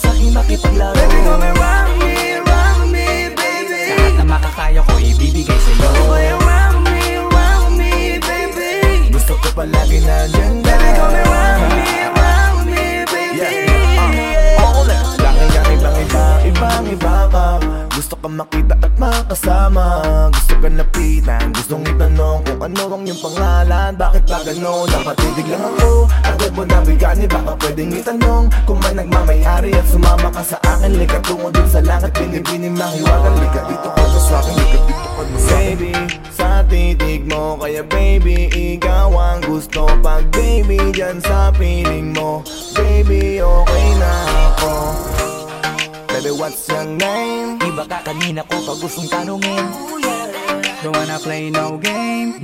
sa'kin makipaglaro. Baby, come and rock me, baby. Lahat na makakaya ko ibibigay sa'yo. Rock me, baby. Gusto ko palagi nandyan na. Baby, come and rock me, baby. Langit ibang ibang iba ka. Gusto ka makita at makasama. Gusto ka lapitan, gustong itanong kung ano ang iyong pangalan. Bakit ba gano'n? Napatidig lang ako. Agad mo nabigani, baka pwedeng itanong kung may nagmamayari at sumama ka sa akin. Lika tungo dun sa langit, binibining mahiwagan. Lika dito ka na sa'kin, lika dito ka na sa'kin. Baby, sa titig mo, kaya baby, ikaw ang gusto. Pag baby, dyan sa piling mo, baby, okay na ako. Baby, what's your name? Iba ka kanina ko pag gustong tanungin. Don't wanna play no game.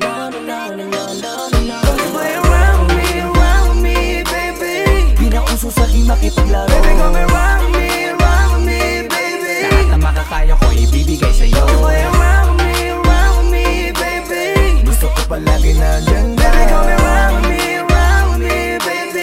Play around me, baby. Di na uso sa'kin makipaglaro. Baby, come and rock me, baby. Lahat na makakaya ko ibibigay sa'yo. Play around me, baby. Gusto ko palagi nandyan na. Baby, come and rock me, baby.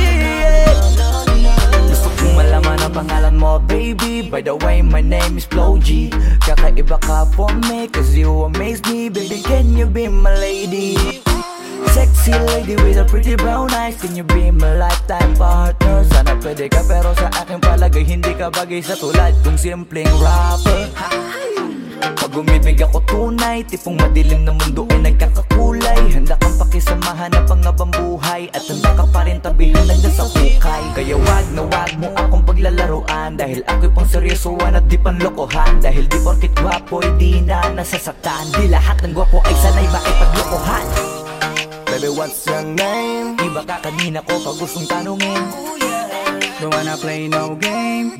Gusto kong malaman ang pangalan mo, baby. By the way, my name is Flo G. Kakaiba ka for me, cause you amaze me. Baby, can you be my lady? Sexy lady with a pretty brown eyes. Can you be my lifetime partner? Sana pwede ka pero sa aking palagay hindi ka bagay sa tulad kong simpleng rapper. Pag umibig ako tunay, tipong madilim na mundo ay nagkakakulay. Handa kang pakisamahan na pangabang buhay, at handa ka pa rin tabihan ng nasa hukay. Kaya wag na wag mo akong paglalaruan, dahil ako'y pang seryosoan at di panlokohan. Dahil di porkit gwapo'y di na nasasaktan, di lahat ng gwapo ay sanay makipaglokohan. Baby, what's your name? Iba ka kanina ko pag gustong tanungin. Don't wanna play no game.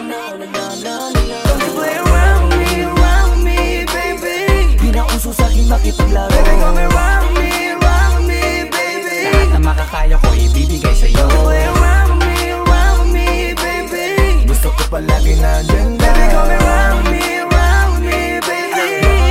Play around me, baby. Di na uso sa'kin makipaglaro. Baby, come and rock me, baby. Lahat na makakaya ko ibibigay sa'yo. Play around me, baby. Gusto ko palagi nandyan na. Baby, come and rock me, baby.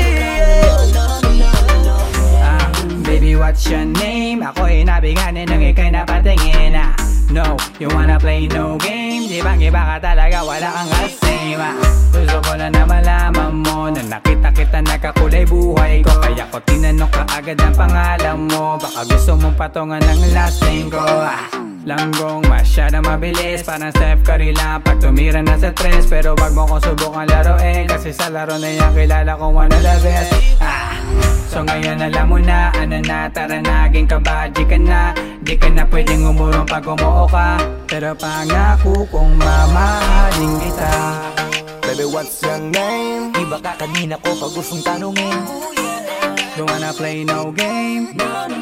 Baby, what's your name? Ako'y nabiganin nang ika'y napatingin. No, you wanna play no game. Di bang iba ka talaga, wala kang kasama. Gusto ko na malaman mo na nakita kita nakakulay buhay ko. Kaya ko tinanong ka agad ang pangalan mo. Baka gusto mong patungan ng last name ko. Langgong masyadong mabilis, parang Steph Curry lang pag tumira na sa tres. Pero wag mo kong subukan laruin, kasi sa laro na yan kilala kong one of the best. So ngayon alam mo na, ano na, tara naging kabadji ka na. Di ka na pwedeng umurong pag umuo ka, pero pangako kong mamahalin kita. Baby, what's your name? Iba ka kanina ko pag gustong tanungin. Don't wanna play no game.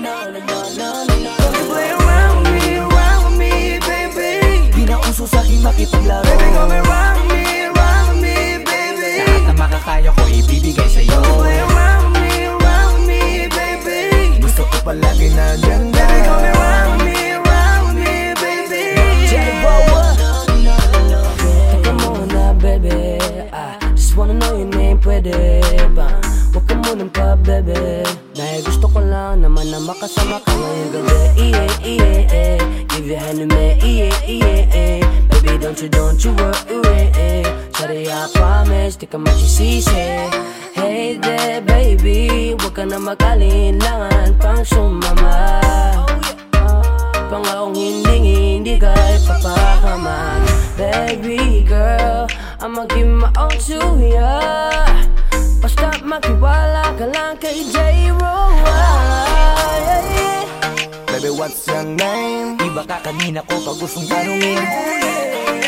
Play around me, baby. Di na uso sa'kin makipaglaro. Baby, come and rock me, baby. Lahat na makakaya ko ibibigay sa'yo. Play around me, baby. Gusto ko palagi nandyan na. Baby, come and rock me, baby. Teka muna, baby. Just wanna know your name, pwede ba? Huwag ka munang pa, baby. Dahil gusto ko lang naman na makasama ka ngayong gabi. Give your hand to me, baby, don't you worry. Sorry, I promise, di ka magsisisi. Hey there, baby, huwag ka na mag-alinlangan pang sumama. Pangakong hindi ka ipapahamak. Baby girl, I'ma give my all to ya. Basta makiwala ka lang kay J-Ro. Baby, what's your name? Iba ka kanina ko pag gustong tanungin.